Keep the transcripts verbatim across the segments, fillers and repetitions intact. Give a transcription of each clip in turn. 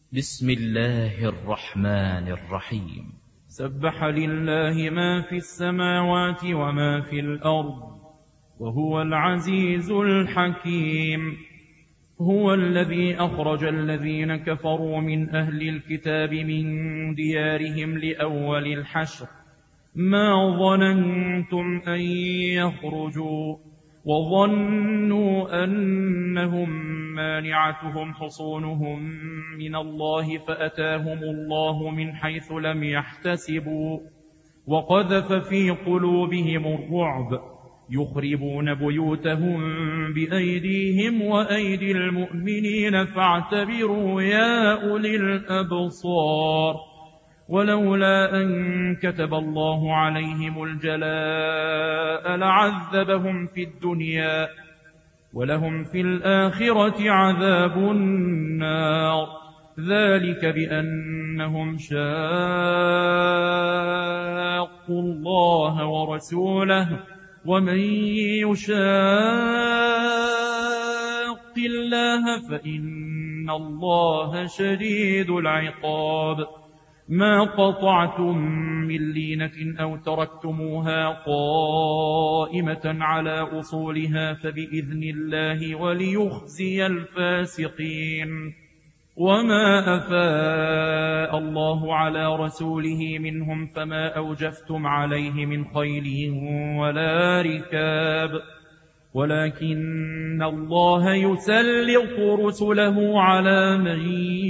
بسم الله الرحمن الرحيم. سبح لله ما في السماوات وما في الأرض وهو العزيز الحكيم. هو الذي أخرج الذين كفروا من أهل الكتاب من ديارهم لأول الحشر ما ظننتم أن يخرجوا وظنوا أنهم مانعتهم حصونهم من الله فأتاهم الله من حيث لم يحتسبوا وقذف في قلوبهم الرعب يخربون بيوتهم بأيديهم وأيدي المؤمنين فاعتبروا يا أولي الأبصار. ولولا أن كتب الله عليهم الجلاء لعذبهم في الدنيا ولهم في الآخرة عذاب النار، ذلك بأنهم شاقوا الله ورسوله ومن يشاق الله فإن الله شديد العقاب. ما قطعتم من لينة أو تركتموها قائمة على أصولها فبإذن الله وليخزي الفاسقين. وما أفاء الله على رسوله منهم فما أوجفتم عليه من خيل ولا ركاب ولكن الله يسلط رسله على من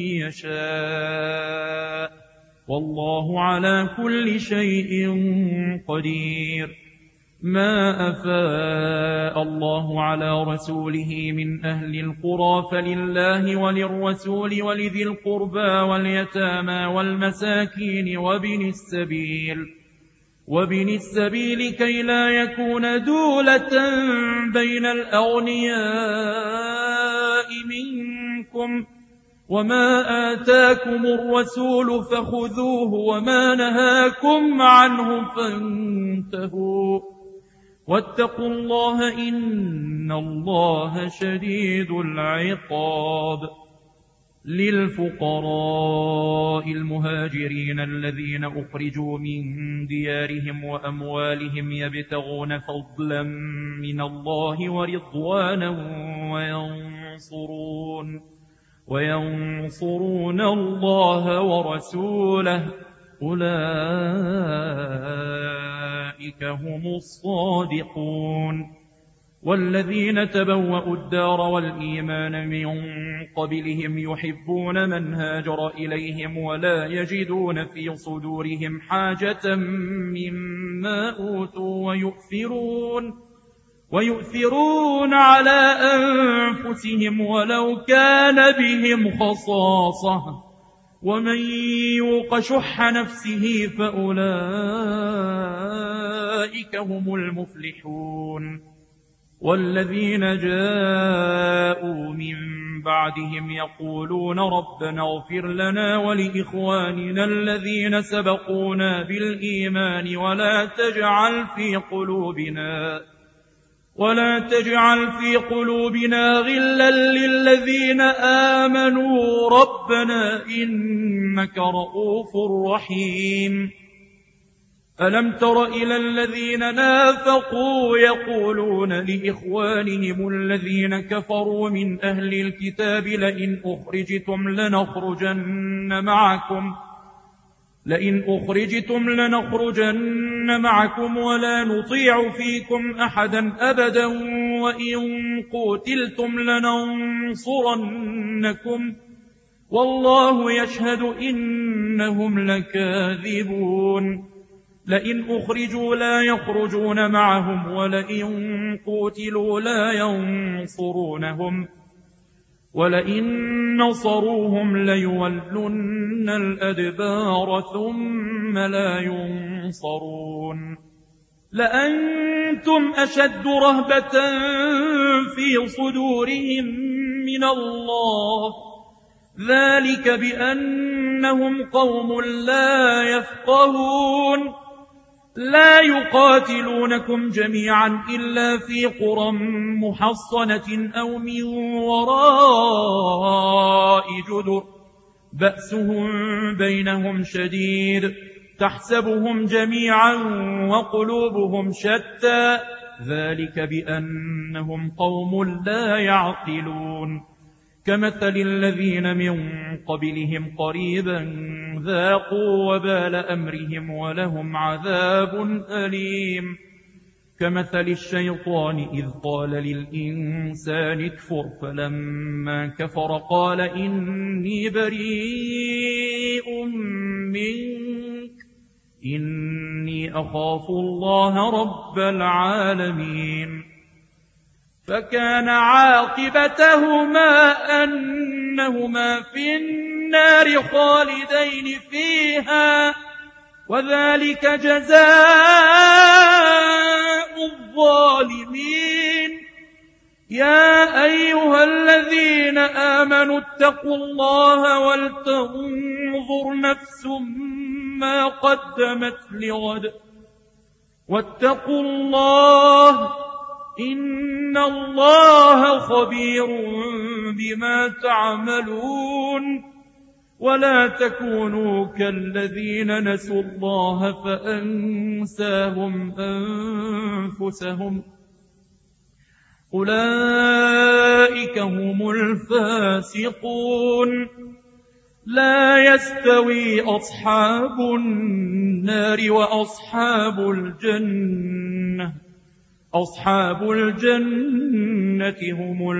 يشاء والله على كل شيء قدير. ما أفاء الله على رسوله من أهل القرى فلله وللرسول ولذي القربى واليتامى والمساكين وابن السبيل وابن السبيل كي لا يكون دولة بين الأغنياء منكم. وما آتاكم الرسول فخذوه وما نهاكم عنه فانتهوا واتقوا الله إن الله شديد العقاب. للفقراء المهاجرين الذين أخرجوا من ديارهم وأموالهم يبتغون فضلا من الله ورضوانا وينصرون وينصرون الله ورسوله أولئك هم الصادقون. والذين تبوأوا الدار والإيمان من قبلهم يحبون من هاجر إليهم ولا يجدون في صدورهم حاجة مما أوتوا ويؤثرون ويؤثرون على أنفسهم ولو كان بهم خصاصة ومن يوق شح نفسه فأولئك هم المفلحون. والذين جاءوا من بعدهم يقولون ربنا اغفر لنا ولإخواننا الذين سبقونا بالإيمان ولا تجعل في قلوبنا ولا تجعل في قلوبنا غلا للذين آمنوا ربنا إنك رؤوف رحيم. ألم تر إلى الذين نافقوا يقولون لإخوانهم الذين كفروا من أهل الكتاب لئن أخرجتم لنخرجن معكم لئن أخرجتم لنخرجن معكم ولا نطيع فيكم أحدا أبدا وإن قتلتم لننصرنكم والله يشهد إنهم لكاذبون. لئن أخرجوا لا يخرجون معهم ولئن قتلوا لا ينصرونهم ولئن نصروهم ليولن الأدبار ثم لا ينصرون. لأنتم أشد رهبة في صدورهم من الله ذلك بأنهم قوم لا يفقهون. لا يقاتلونكم جميعا إلا في قرى محصنة أو من وراء جدر بأسهم بينهم شديد تحسبهم جميعا وقلوبهم شتى ذلك بأنهم قوم لا يعقلون كمثل الذين من قبلهم قريبا ذاقوا وبال أمرهم ولهم عذاب أليم كمثل الشيطان إذ قال للإنسان اكفر فلما كفر قال إني بريء منك إني أخاف الله رب العالمين فكان عاقبتهما أنهما في النار خالدين فيها وذلك جزاء الظالمين يا أيها الذين آمنوا اتقوا الله ولتنظر نفس ما قدمت لغد واتقوا الله إن الله خبير بما تعملون ولا تكونوا كالذين نسوا الله فأنساهم أنفسهم أولئك هم الفاسقون لا يستوي أصحاب النار وأصحاب الجنة أصحاب الجنة هم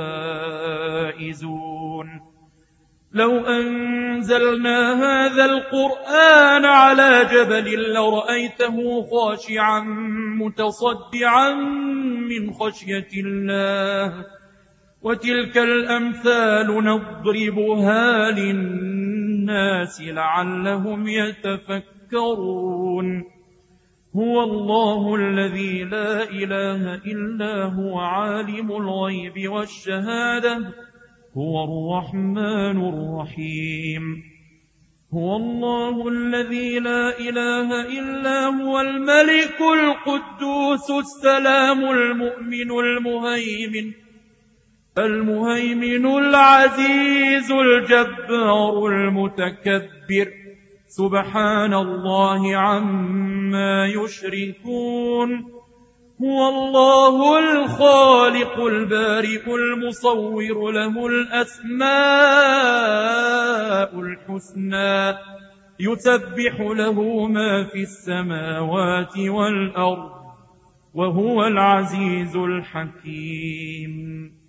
الفائزون لو أنزلنا هذا القرآن على جبل لرأيته خاشعا متصدعا من خشية الله وتلك الأمثال نضربها للناس لعلهم يتفكرون هو الله الذي لا إله إلا هو عالم الغيب والشهادة هو الرحمن الرحيم هو الله الذي لا إله إلا هو الملك القدوس السلام المؤمن المهيمن المهيمن العزيز الجبار المتكبر سبحان الله عما يشركون هو الله الخالق البارئ المصور له الأسماء الحسنى يسبح له ما في السماوات والأرض وهو العزيز الحكيم